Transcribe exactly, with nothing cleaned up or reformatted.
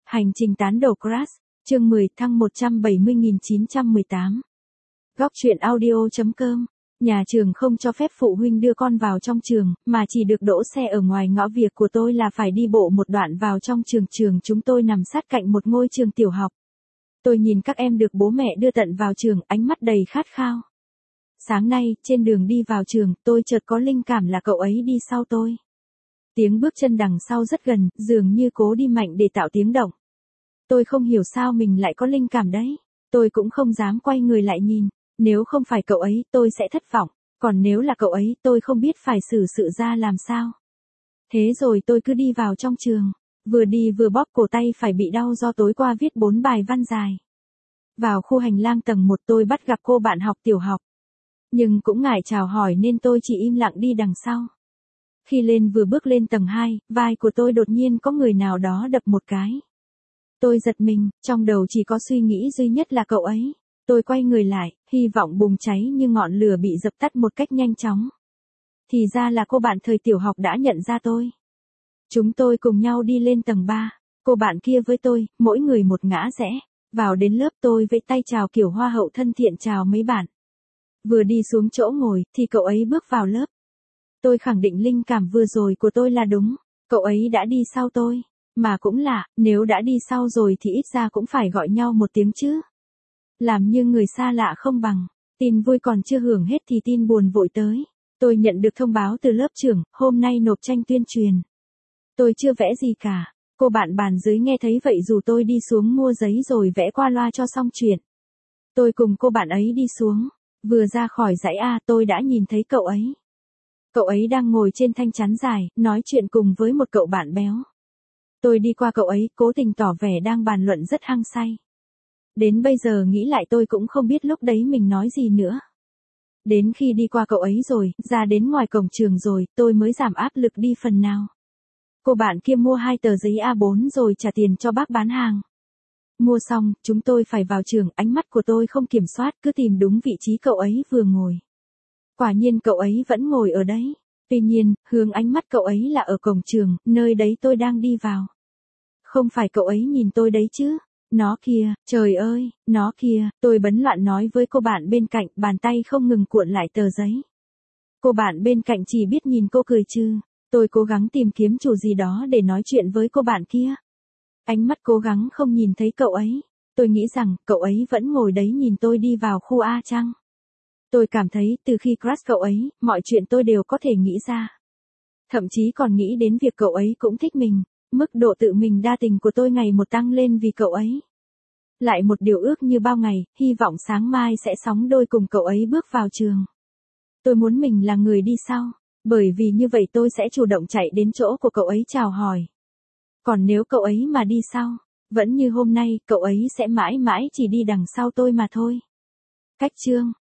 Hành trình tán đầu Crush, chương mười thăng một trăm bảy mươi nghìn chín trăm mười tám. Góc truyện audio chấm com. Nhà trường không cho phép phụ huynh đưa con vào trong trường, mà chỉ được đỗ xe ở ngoài ngõ. Việc của tôi là phải đi bộ một đoạn vào trong trường. Trường chúng tôi nằm sát cạnh một ngôi trường tiểu học. Tôi nhìn các em được bố mẹ đưa tận vào trường, ánh mắt đầy khát khao. Sáng nay, trên đường đi vào trường, tôi chợt có linh cảm là cậu ấy đi sau tôi. Tiếng bước chân đằng sau rất gần, dường như cố đi mạnh để tạo tiếng động. Tôi không hiểu sao mình lại có linh cảm đấy. Tôi cũng không dám quay người lại nhìn. Nếu không phải cậu ấy, tôi sẽ thất vọng. Còn nếu là cậu ấy, tôi không biết phải xử sự ra làm sao. Thế rồi tôi cứ đi vào trong trường. Vừa đi vừa bóp cổ tay phải bị đau do tối qua viết bốn bài văn dài. Vào khu hành lang tầng một tôi bắt gặp cô bạn học tiểu học. Nhưng cũng ngại chào hỏi nên tôi chỉ im lặng đi đằng sau. Khi lên vừa bước lên tầng hai, vai của tôi đột nhiên có người nào đó đập một cái. Tôi giật mình, trong đầu chỉ có suy nghĩ duy nhất là cậu ấy. Tôi quay người lại, hy vọng bùng cháy nhưng ngọn lửa bị dập tắt một cách nhanh chóng. Thì ra là cô bạn thời tiểu học đã nhận ra tôi. Chúng tôi cùng nhau đi lên tầng ba, cô bạn kia với tôi, mỗi người một ngã rẽ. Vào đến lớp tôi vẫy tay chào kiểu hoa hậu thân thiện chào mấy bạn. Vừa đi xuống chỗ ngồi thì cậu ấy bước vào lớp. Tôi khẳng định linh cảm vừa rồi của tôi là đúng, cậu ấy đã đi sau tôi. Mà cũng lạ, nếu đã đi sau rồi thì ít ra cũng phải gọi nhau một tiếng chứ. Làm như người xa lạ không bằng. Tin vui còn chưa hưởng hết thì tin buồn vội tới. Tôi nhận được thông báo từ lớp trưởng, hôm nay nộp tranh tuyên truyền. Tôi chưa vẽ gì cả. Cô bạn bàn dưới nghe thấy vậy rủ tôi đi xuống mua giấy rồi vẽ qua loa cho xong chuyện. Tôi cùng cô bạn ấy đi xuống. Vừa ra khỏi dãy A tôi đã nhìn thấy cậu ấy. Cậu ấy đang ngồi trên thanh chắn dài, nói chuyện cùng với một cậu bạn béo. Tôi đi qua cậu ấy, cố tình tỏ vẻ đang bàn luận rất hăng say. Đến bây giờ nghĩ lại tôi cũng không biết lúc đấy mình nói gì nữa. Đến khi đi qua cậu ấy rồi, ra đến ngoài cổng trường rồi, tôi mới giảm áp lực đi phần nào. Cô bạn kia mua hai tờ giấy A bốn rồi trả tiền cho bác bán hàng. Mua xong, chúng tôi phải vào trường, ánh mắt của tôi không kiểm soát, cứ tìm đúng vị trí cậu ấy vừa ngồi. Quả nhiên cậu ấy vẫn ngồi ở đấy. Tuy nhiên, hướng ánh mắt cậu ấy là ở cổng trường, nơi đấy tôi đang đi vào. Không phải cậu ấy nhìn tôi đấy chứ. Nó kìa, trời ơi, nó kìa, tôi bấn loạn nói với cô bạn bên cạnh, bàn tay không ngừng cuộn lại tờ giấy. Cô bạn bên cạnh chỉ biết nhìn cô cười chứ. Tôi cố gắng tìm kiếm chủ gì đó để nói chuyện với cô bạn kia. Ánh mắt cố gắng không nhìn thấy cậu ấy. Tôi nghĩ rằng, cậu ấy vẫn ngồi đấy nhìn tôi đi vào khu A chăng? Tôi cảm thấy, từ khi crush cậu ấy, mọi chuyện tôi đều có thể nghĩ ra. Thậm chí còn nghĩ đến việc cậu ấy cũng thích mình. Mức độ tự mình đa tình của tôi ngày một tăng lên vì cậu ấy. Lại một điều ước như bao ngày, hy vọng sáng mai sẽ sóng đôi cùng cậu ấy bước vào trường. Tôi muốn mình là người đi sau, bởi vì như vậy tôi sẽ chủ động chạy đến chỗ của cậu ấy chào hỏi. Còn nếu cậu ấy mà đi sau, vẫn như hôm nay, cậu ấy sẽ mãi mãi chỉ đi đằng sau tôi mà thôi. Cách chương